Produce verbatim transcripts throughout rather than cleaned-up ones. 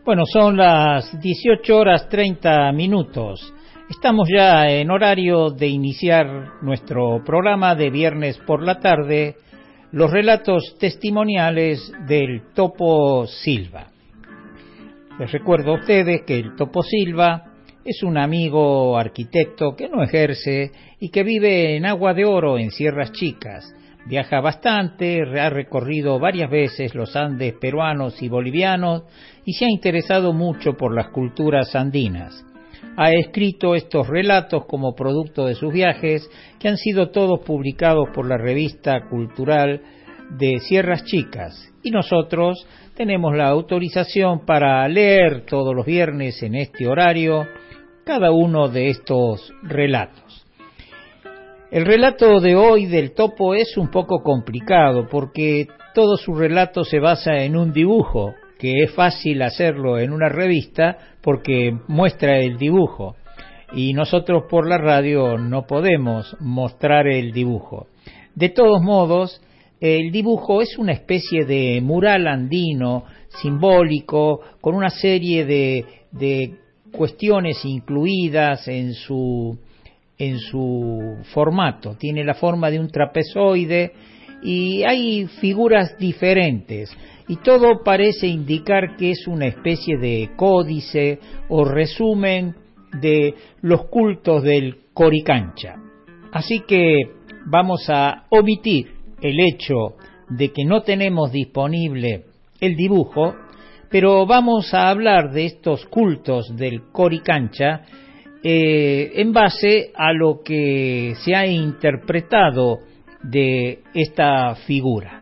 Bueno, son las dieciocho horas treinta minutos. Estamos ya en horario de iniciar nuestro programa de viernes por la tarde, los relatos testimoniales del Topo Silva. Les recuerdo a ustedes que el Topo Silva es un amigo arquitecto que no ejerce y que vive en Agua de Oro, en Sierras Chicas. Viaja bastante, ha recorrido varias veces los Andes peruanos y bolivianos y se ha interesado mucho por las culturas andinas. Ha escrito estos relatos como producto de sus viajes, que han sido todos publicados por la revista cultural de Sierras Chicas. Y nosotros tenemos la autorización para leer todos los viernes en este horario cada uno de estos relatos. El relato de hoy del Topo es un poco complicado porque todo su relato se basa en un dibujo, que es fácil hacerlo en una revista porque muestra el dibujo y nosotros por la radio no podemos mostrar el dibujo. De todos modos, el dibujo es una especie de mural andino simbólico con una serie de, de cuestiones incluidas en su en su formato. Tiene la forma de un trapezoide y hay figuras diferentes y todo parece indicar que es una especie de códice o resumen de los cultos del Coricancha. Así que vamos a omitir el hecho de que no tenemos disponible el dibujo, pero vamos a hablar de estos cultos del Coricancha Eh, en base a lo que se ha interpretado de esta figura.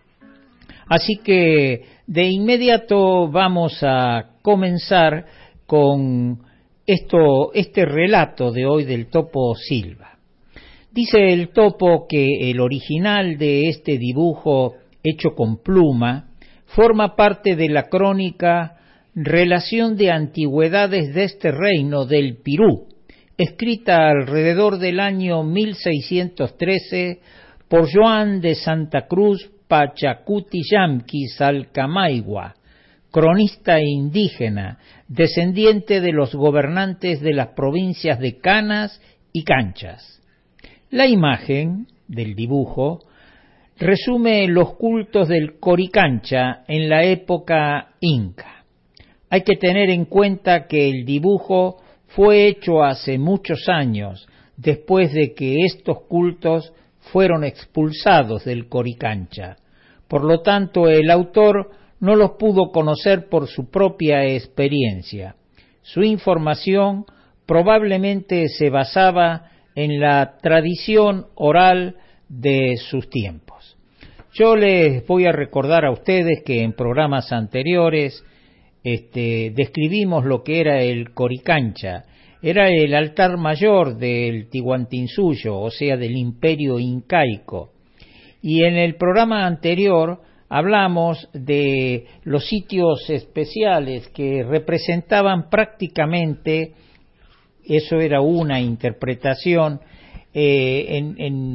Así que de inmediato vamos a comenzar con esto, este relato de hoy del Topo Silva. Dice el Topo que el original de este dibujo hecho con pluma forma parte de la crónica Relación de antigüedades de este reino del Pirú, escrita alrededor del año mil seiscientos trece por Joan de Santa Cruz Pachacuti Yamqui Salcamaigua, cronista indígena, descendiente de los gobernantes de las provincias de Canas y Canchas. La imagen del dibujo resume los cultos del Coricancha en la época inca. Hay que tener en cuenta que el dibujo fue hecho hace muchos años, después de que estos cultos fueron expulsados del Coricancha. Por lo tanto, el autor no los pudo conocer por su propia experiencia. Su información probablemente se basaba en la tradición oral de sus tiempos. Yo les voy a recordar a ustedes que en programas anteriores Este, describimos lo que era el Coricancha. Era el altar mayor del Tihuantinsuyo, o sea, del imperio incaico. Y en el programa anterior hablamos de los sitios especiales que representaban prácticamente, eso era una interpretación, eh, en,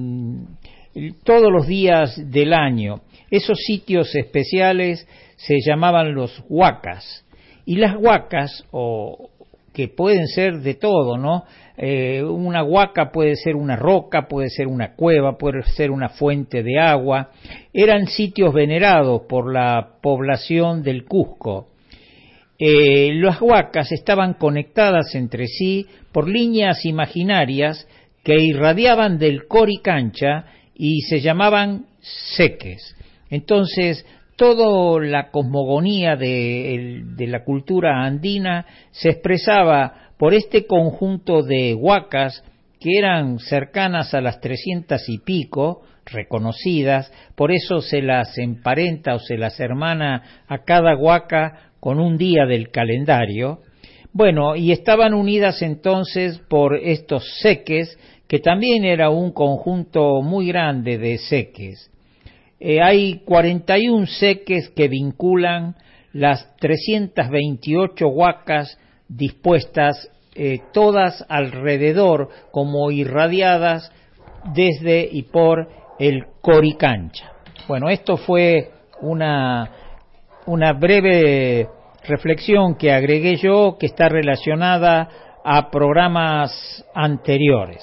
en todos los días del año. Esos sitios especiales se llamaban los huacas, y las huacas, o que pueden ser de todo, ¿no? Eh, una huaca puede ser una roca, puede ser una cueva, puede ser una fuente de agua. Eran sitios venerados por la población del Cusco. Eh, las huacas estaban conectadas entre sí por líneas imaginarias que irradiaban del Coricancha y se llamaban seques. Entonces, toda la cosmogonía de, de la cultura andina se expresaba por este conjunto de huacas que eran cercanas a las trescientas y pico, reconocidas, por eso se las emparenta o se las hermana a cada huaca con un día del calendario. Bueno, y estaban unidas entonces por estos seques, que también era un conjunto muy grande de seques. Eh, hay cuarenta y un seques que vinculan las trescientas veintiocho huacas dispuestas eh, todas alrededor como irradiadas desde y por el Coricancha. Bueno, esto fue una, una breve reflexión que agregué yo, que está relacionada a programas anteriores.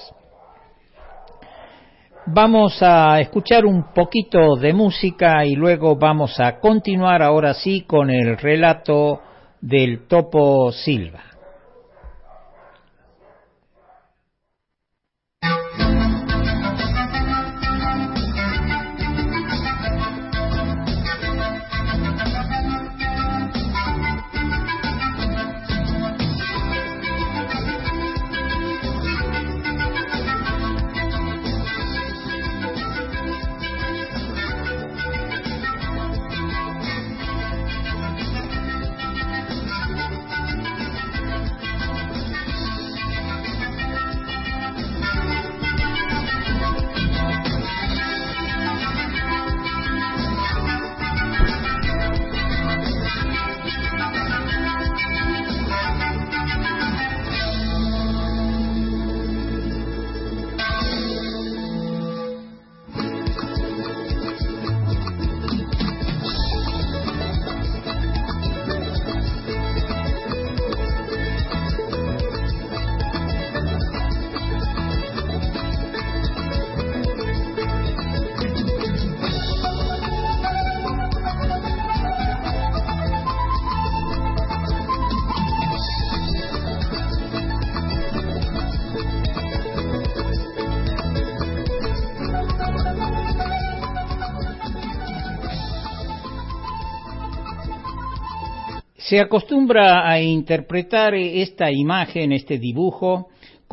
Vamos a escuchar un poquito de música y luego vamos a continuar ahora sí con el relato del Topo Silva. Se acostumbra a interpretar esta imagen, este dibujo,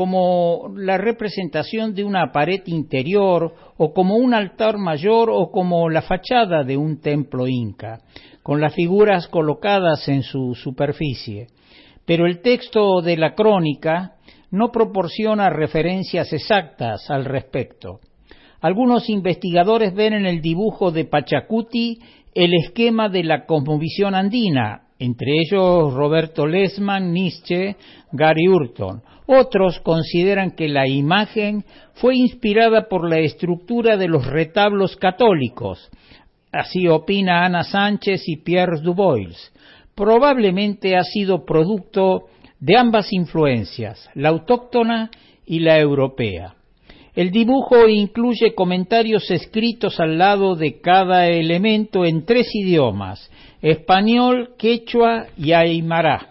como la representación de una pared interior o como un altar mayor o como la fachada de un templo inca, con las figuras colocadas en su superficie. Pero el texto de la crónica no proporciona referencias exactas al respecto. Algunos investigadores ven en el dibujo de Pachacuti el esquema de la cosmovisión andina, entre ellos Roberto Lesman, Nietzsche, Gary Hurton. Otros consideran que la imagen fue inspirada por la estructura de los retablos católicos. Así opina Ana Sánchez y Pierre Dubois. Probablemente ha sido producto de ambas influencias, la autóctona y la europea. El dibujo incluye comentarios escritos al lado de cada elemento en tres idiomas: español, quechua y aymara.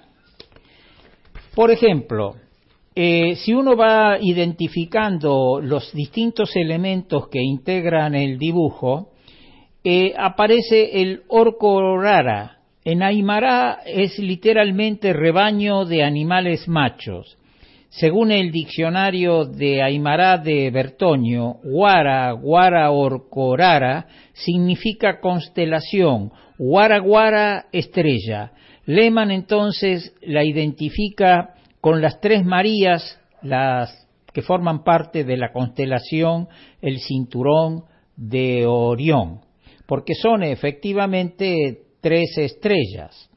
Por ejemplo, eh, si uno va identificando los distintos elementos que integran el dibujo, eh, aparece el orcorara. En aymara es literalmente rebaño de animales machos. Según el diccionario de Aymara de Bertoño, Guara, Guara Orcorara significa constelación, Guara Guara estrella. Lehmann entonces la identifica con las tres Marías, las que forman parte de la constelación, el cinturón de Orión, porque son efectivamente tres estrellas.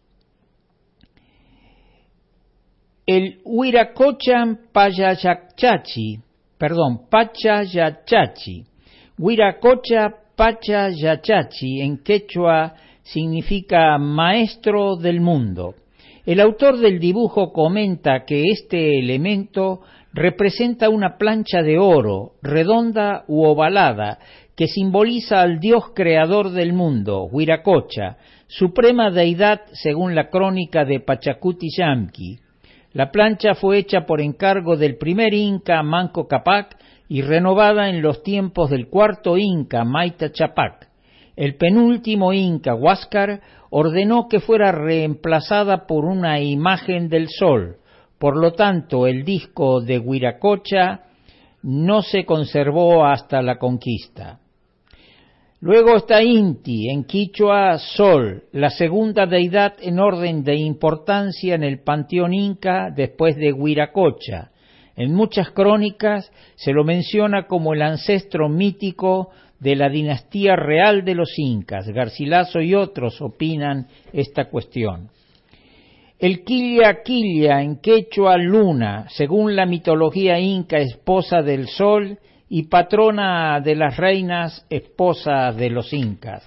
El Huiracochan Pachayachachi, perdón, Pachayachachi, Huiracocha Pachayachachi en quechua significa maestro del mundo. El autor del dibujo comenta que este elemento representa una plancha de oro, redonda u ovalada, que simboliza al dios creador del mundo, Huiracocha, suprema deidad según la crónica de Pachacuti Yamqui. La plancha fue hecha por encargo del primer inca Manco Cápac y renovada en los tiempos del cuarto inca Mayta Chapac. El penúltimo inca Huáscar ordenó que fuera reemplazada por una imagen del sol. Por lo tanto, el disco de Huiracocha no se conservó hasta la conquista. Luego está Inti, en quichua Sol, la segunda deidad en orden de importancia en el panteón inca después de Huiracocha. En muchas crónicas se lo menciona como el ancestro mítico de la dinastía real de los incas. Garcilaso y otros opinan esta cuestión. El Quilla Quilla, en quechua Luna, según la mitología inca, esposa del sol y patrona de las reinas, esposa de los incas.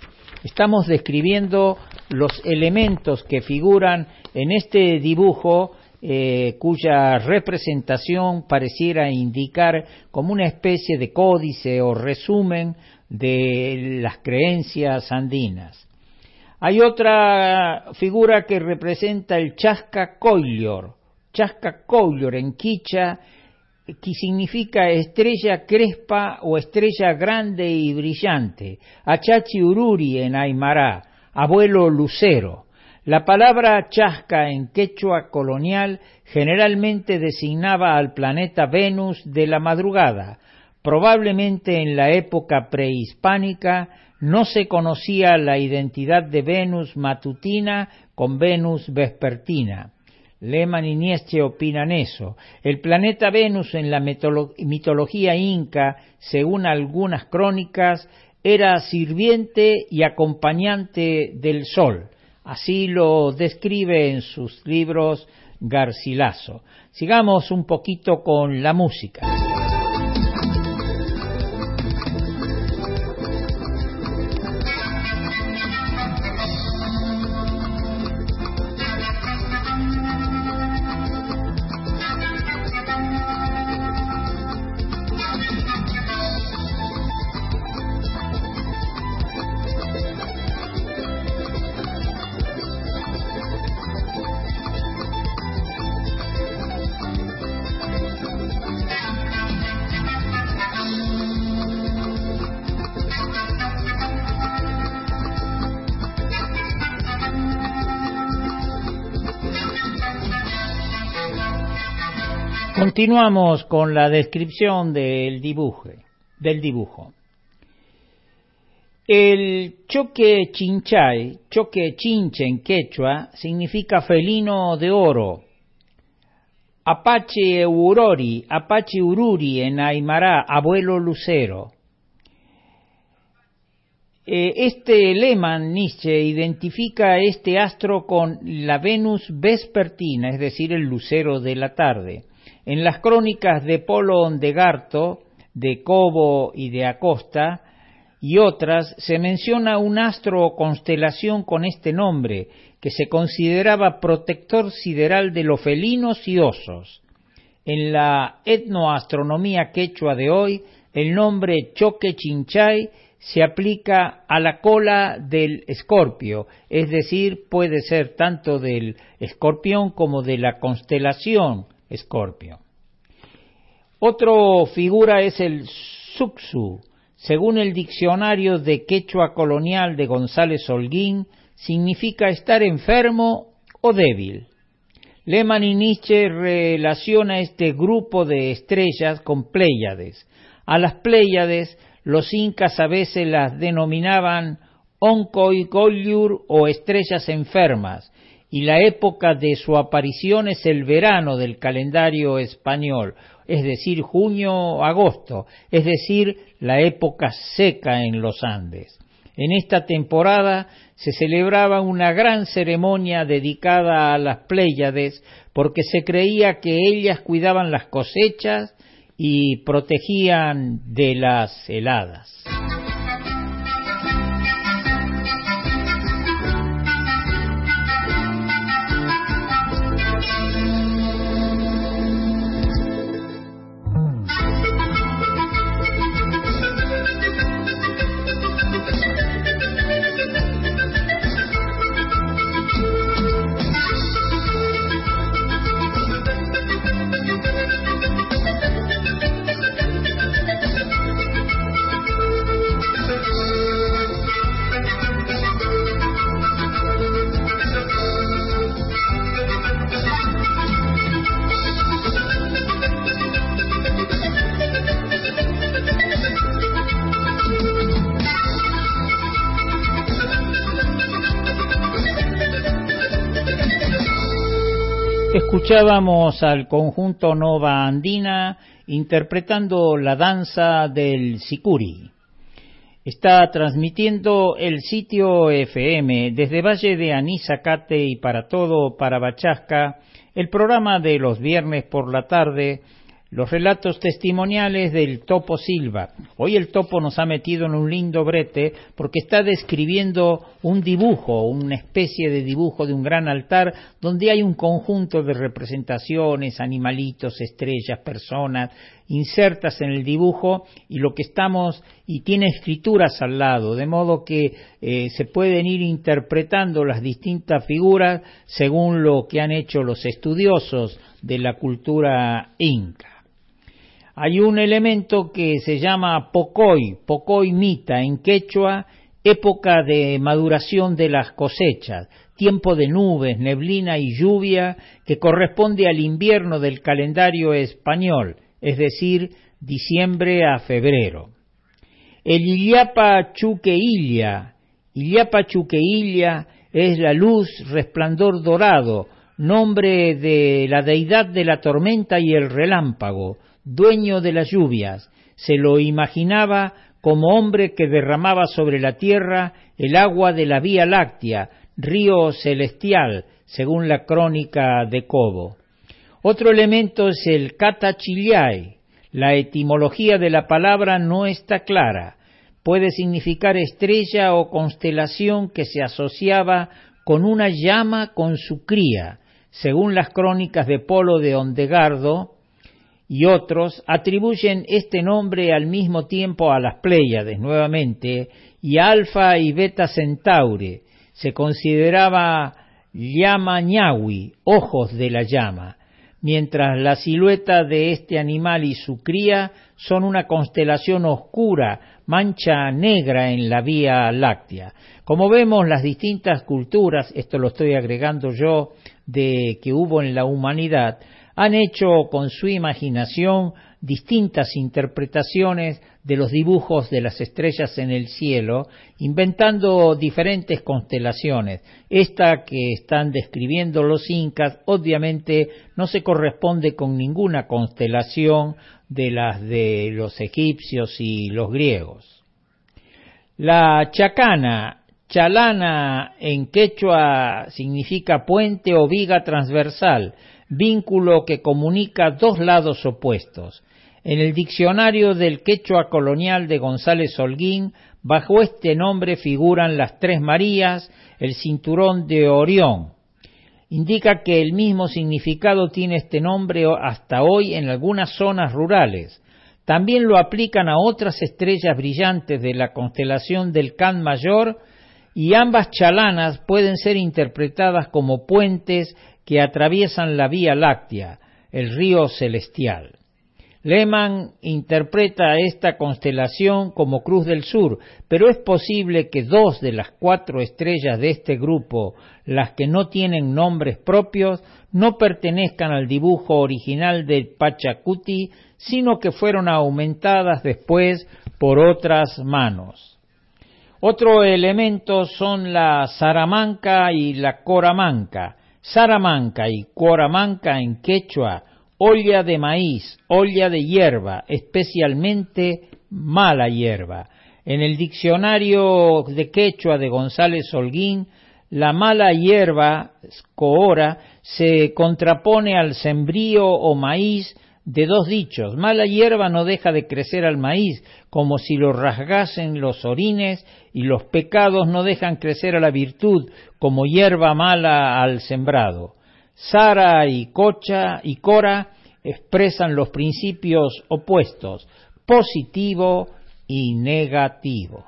Estamos describiendo los elementos que figuran en este dibujo, eh, cuya representación pareciera indicar como una especie de códice o resumen de las creencias andinas. Hay otra figura que representa el Chasca Coillor. Chasca Coillor en quicha, que significa estrella crespa o estrella grande y brillante. Achachi Ururi en Aymara, abuelo lucero. La palabra chasca en quechua colonial generalmente designaba al planeta Venus de la madrugada. Probablemente en la época prehispánica no se conocía la identidad de Venus matutina con Venus vespertina. Lehmann y Nietzsche opinan eso. El planeta Venus en la mitolo- mitología inca, según algunas crónicas, era sirviente y acompañante del sol. Así lo describe en sus libros Garcilaso. Sigamos un poquito con la música. Continuamos con la descripción del dibujo, del dibujo. El choque chinchay, choque chinche en quechua, significa felino de oro. Apache urori, Apache ururi en Aymara, abuelo lucero. Este Lehmann Nietzsche identifica este astro con la Venus vespertina, es decir, el lucero de la tarde. En las crónicas de Polo Ondegarto, de Cobo y de Acosta y otras, se menciona un astro o constelación con este nombre, que se consideraba protector sideral de los felinos y osos. En la etnoastronomía quechua de hoy, el nombre Choque Chinchay se aplica a la cola del escorpio, es decir, puede ser tanto del escorpión como de la constelación Escorpio. Otra figura es el Suxu. Según el diccionario de quechua colonial de González Holguín, significa estar enfermo o débil. Lehmann y Nietzsche relaciona este grupo de estrellas con Pléyades. A las Pléyades los incas a veces las denominaban Oncoigolyur o estrellas enfermas, y la época de su aparición es el verano del calendario español, es decir, junio-agosto, es decir, la época seca en los Andes. En esta temporada se celebraba una gran ceremonia dedicada a las Pléyades porque se creía que ellas cuidaban las cosechas y protegían de las heladas. Escuchábamos al conjunto Nova Andina interpretando la danza del sicuri. Está transmitiendo el sitio F M desde Valle de Anisacate y para todo Parabachasca, el programa de los viernes por la tarde, los relatos testimoniales del Topo Silva. Hoy el Topo nos ha metido en un lindo brete porque está describiendo un dibujo, una especie de dibujo de un gran altar donde hay un conjunto de representaciones, animalitos, estrellas, personas insertas en el dibujo, y lo que estamos y tiene escrituras al lado, de modo que eh, se pueden ir interpretando las distintas figuras según lo que han hecho los estudiosos de la cultura inca. Hay un elemento que se llama Pocoy, Pocoy Mita en quechua, época de maduración de las cosechas, tiempo de nubes, neblina y lluvia que corresponde al invierno del calendario español, es decir, diciembre a febrero. El Illapa Chuqueilla, Illapa Chuqueilla es la luz, resplandor dorado, nombre de la deidad de la tormenta y el relámpago, dueño de las lluvias. Se lo imaginaba como hombre que derramaba sobre la tierra el agua de la Vía Láctea, río celestial, según la crónica de Cobo. Otro elemento es el Catachillay. La etimología de la palabra no está clara. Puede significar estrella o constelación que se asociaba con una llama con su cría. Según las crónicas de Polo de Ondegardo y otros, atribuyen este nombre al mismo tiempo a las Pléyades, nuevamente, y a Alfa y Beta Centauri. Se consideraba llama ñahui, ojos de la llama, mientras la silueta de este animal y su cría son una constelación oscura, mancha negra en la Vía Láctea. Como vemos, las distintas culturas, esto lo estoy agregando yo, de que hubo en la humanidad, han hecho con su imaginación distintas interpretaciones de los dibujos de las estrellas en el cielo, inventando diferentes constelaciones. Esta que están describiendo los incas obviamente no se corresponde con ninguna constelación de las de los egipcios y los griegos. La chacana, chalana en quechua significa puente o viga transversal, vínculo que comunica dos lados opuestos. En el diccionario del quechua colonial de González Holguín, bajo este nombre figuran las Tres Marías, el cinturón de Orión. Indica que el mismo significado tiene este nombre hasta hoy en algunas zonas rurales. También lo aplican a otras estrellas brillantes de la constelación del Can Mayor, y ambas chalanas pueden ser interpretadas como puentes que atraviesan la Vía Láctea, el río celestial. Lehmann interpreta esta constelación como Cruz del Sur, pero es posible que dos de las cuatro estrellas de este grupo, las que no tienen nombres propios, no pertenezcan al dibujo original del Pachacuti, sino que fueron aumentadas después por otras manos. Otro elemento son la Saramanca y la Coramanca. Saramanca y Coramanca en quechua, olla de maíz, olla de hierba, especialmente mala hierba. En el diccionario de quechua de González Holguín, la mala hierba, coora, se contrapone al sembrío o maíz de dos dichos. Mala hierba no deja de crecer al maíz, como si lo rasgasen los orines, y los pecados no dejan crecer a la virtud, como hierba mala al sembrado. Sara y Cocha y Cora expresan los principios opuestos, positivo y negativo.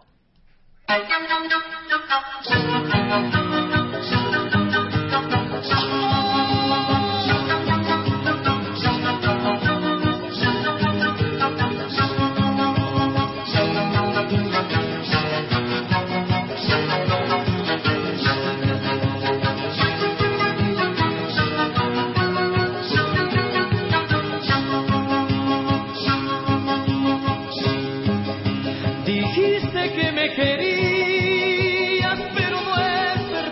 Dijiste que me querías, pero no es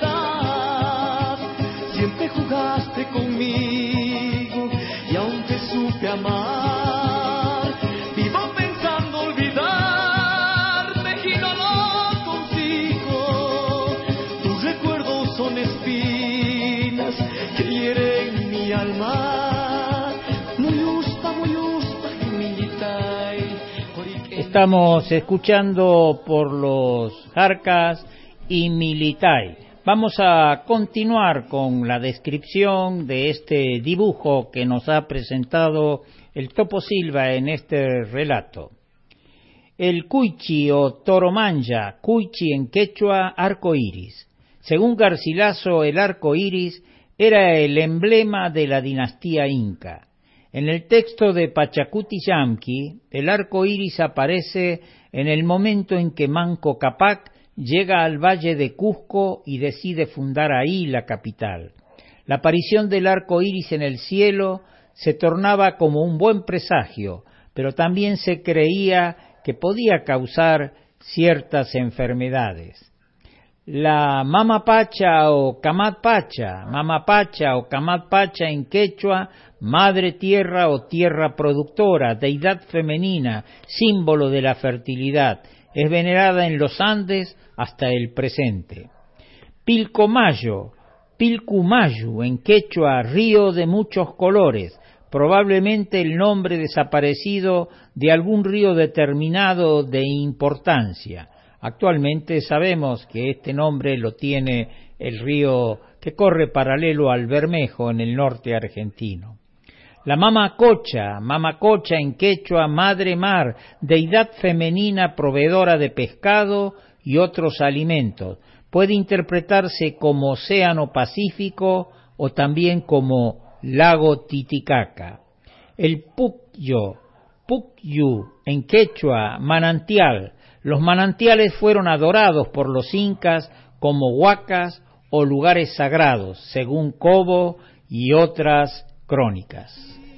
Estamos escuchando por los Jarcas y Militay. Vamos a continuar con la descripción de este dibujo que nos ha presentado el Topo Silva en este relato. El cuichi o toromanja, cuichi en quechua, arco iris. Según Garcilaso, el arco iris era el emblema de la dinastía inca. En el texto de Pachacuti Yamqui, el arco iris aparece en el momento en que Manco Cápac llega al valle de Cusco y decide fundar ahí la capital. La aparición del arco iris en el cielo se tornaba como un buen presagio, pero también se creía que podía causar ciertas enfermedades. La Mamapacha o Camatpacha, Mamapacha o Camatpacha en quechua, madre tierra o tierra productora, deidad femenina, símbolo de la fertilidad, es venerada en los Andes hasta el presente. Pilcomayo, Pilcumayu en quechua, río de muchos colores, probablemente el nombre desaparecido de algún río determinado de importancia. Actualmente sabemos que este nombre lo tiene el río que corre paralelo al Bermejo en el norte argentino. La Mamacocha, Mamacocha en quechua, madre mar, deidad femenina proveedora de pescado y otros alimentos. Puede interpretarse como océano Pacífico o también como lago Titicaca. El Pucyo, Pucyu en quechua, manantial. Los manantiales fueron adorados por los incas como huacas o lugares sagrados, según Cobo y otras crónicas.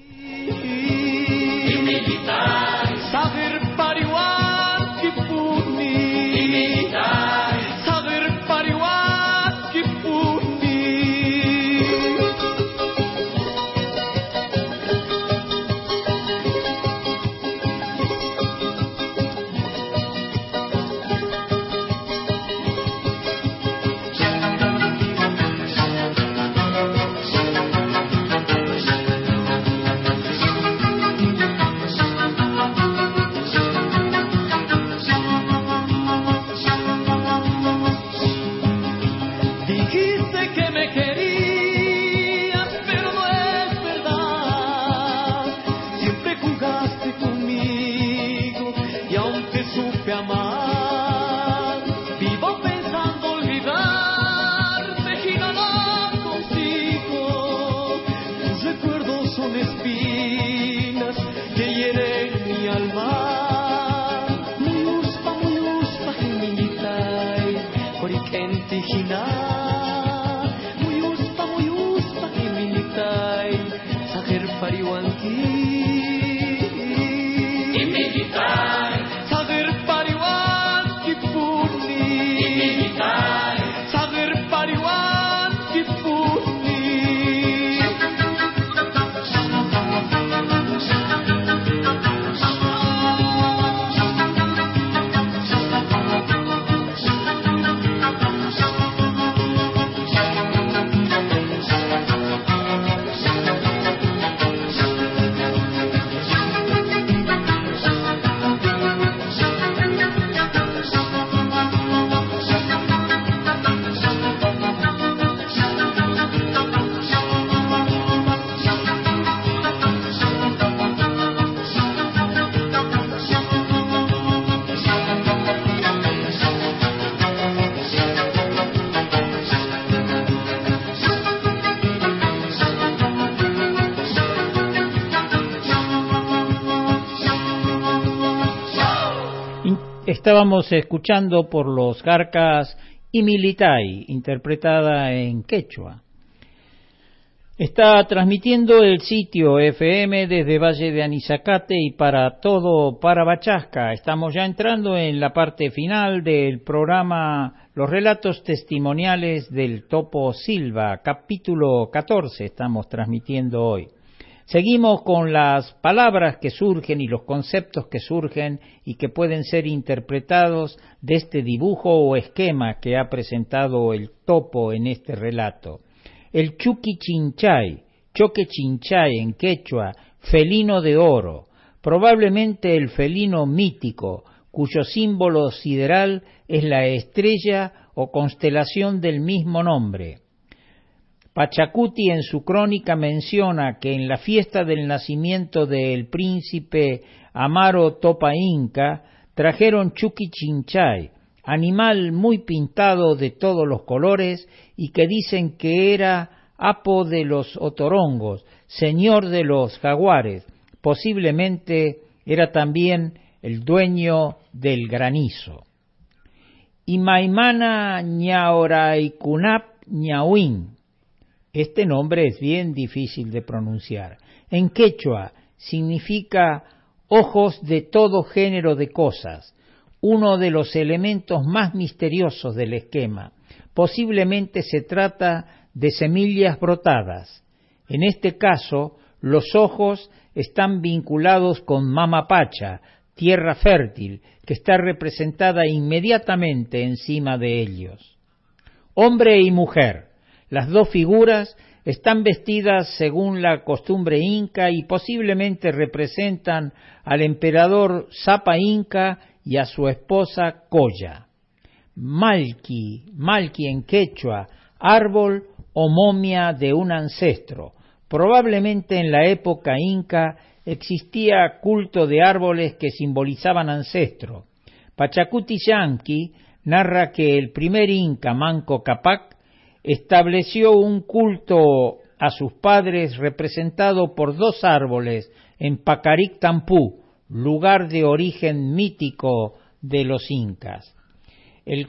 Estábamos escuchando por los Jarcas y Militay, interpretada en quechua. Está transmitiendo el sitio F M desde Valle de Anizacate y para todo Parabachasca. Estamos ya entrando en la parte final del programa Los Relatos Testimoniales del Topo Silva, capítulo catorce, estamos transmitiendo hoy. Seguimos con las palabras que surgen y los conceptos que surgen y que pueden ser interpretados de este dibujo o esquema que ha presentado el Topo en este relato. El Chuqui Chinchay, Choque Chinchay en quechua, felino de oro, probablemente el felino mítico, cuyo símbolo sideral es la estrella o constelación del mismo nombre. Pachacuti en su crónica menciona que en la fiesta del nacimiento del príncipe Amaro Topa Inca trajeron Chuquichinchay, animal muy pintado de todos los colores y que dicen que era apo de los otorongos, señor de los jaguares, posiblemente era también el dueño del granizo. Imaimana Ñaoraikunap Ñahuín. Este nombre es bien difícil de pronunciar. En quechua significa ojos de todo género de cosas, uno de los elementos más misteriosos del esquema. Posiblemente se trata de semillas brotadas. En este caso, los ojos están vinculados con Mamapacha, tierra fértil, que está representada inmediatamente encima de ellos. Hombre y mujer. Las dos figuras están vestidas según la costumbre inca y posiblemente representan al emperador Zapa Inca y a su esposa Colla. Malqui, Malqui en quechua, árbol o momia de un ancestro. Probablemente en la época inca existía culto de árboles que simbolizaban ancestro. Pachacuti Yanqui narra que el primer inca Manco Cápac estableció un culto a sus padres representado por dos árboles en Pacaric Tampú, lugar de origen mítico de los incas. El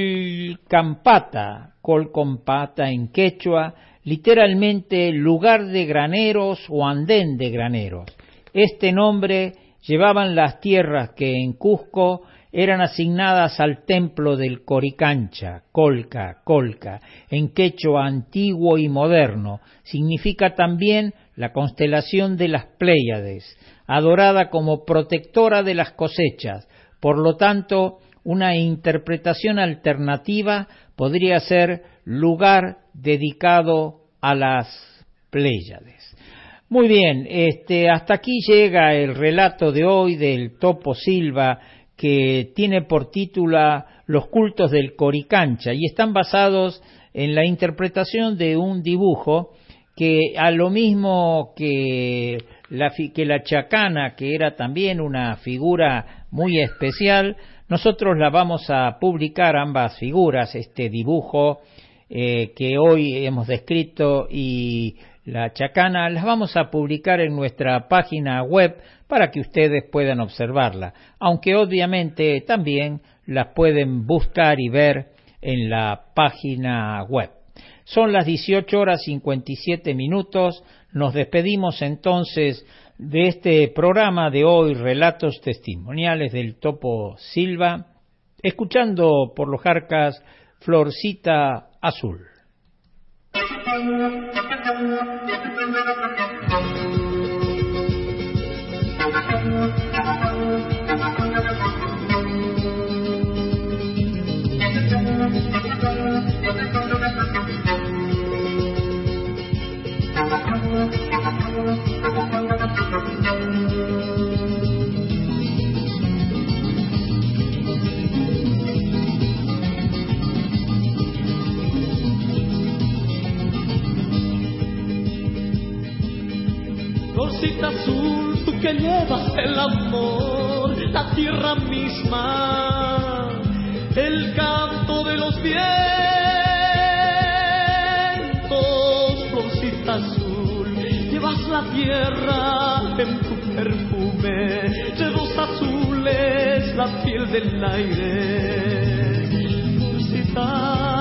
Colcampata, Colcompata en quechua, literalmente lugar de graneros o andén de graneros. Este nombre llevaban las tierras que en Cusco eran asignadas al templo del Coricancha, Colca, Colca, en quechua antiguo y moderno. Significa también la constelación de las Pléyades, adorada como protectora de las cosechas. Por lo tanto, una interpretación alternativa podría ser lugar dedicado a las Pléyades. Muy bien, este, hasta aquí llega el relato de hoy del Topo Silva, que tiene por título Los cultos del Coricancha, y están basados en la interpretación de un dibujo que, a lo mismo que la, que la chacana, que era también una figura muy especial, nosotros la vamos a publicar, ambas figuras, este dibujo eh, que hoy hemos descrito y la chacana, las vamos a publicar en nuestra página web para que ustedes puedan observarla, aunque obviamente también las pueden buscar y ver en la página web. Son las dieciocho horas cincuenta y siete minutos, nos despedimos entonces de este programa de hoy, Relatos Testimoniales del Topo Silva, escuchando por los Jarcas Florcita Azul. Florcita azul, tú que llevas el amor, la tierra misma, el canto de los vientos. Florcita azul, llevas la tierra en tu perfume, dedos azules, la piel del aire. Florcita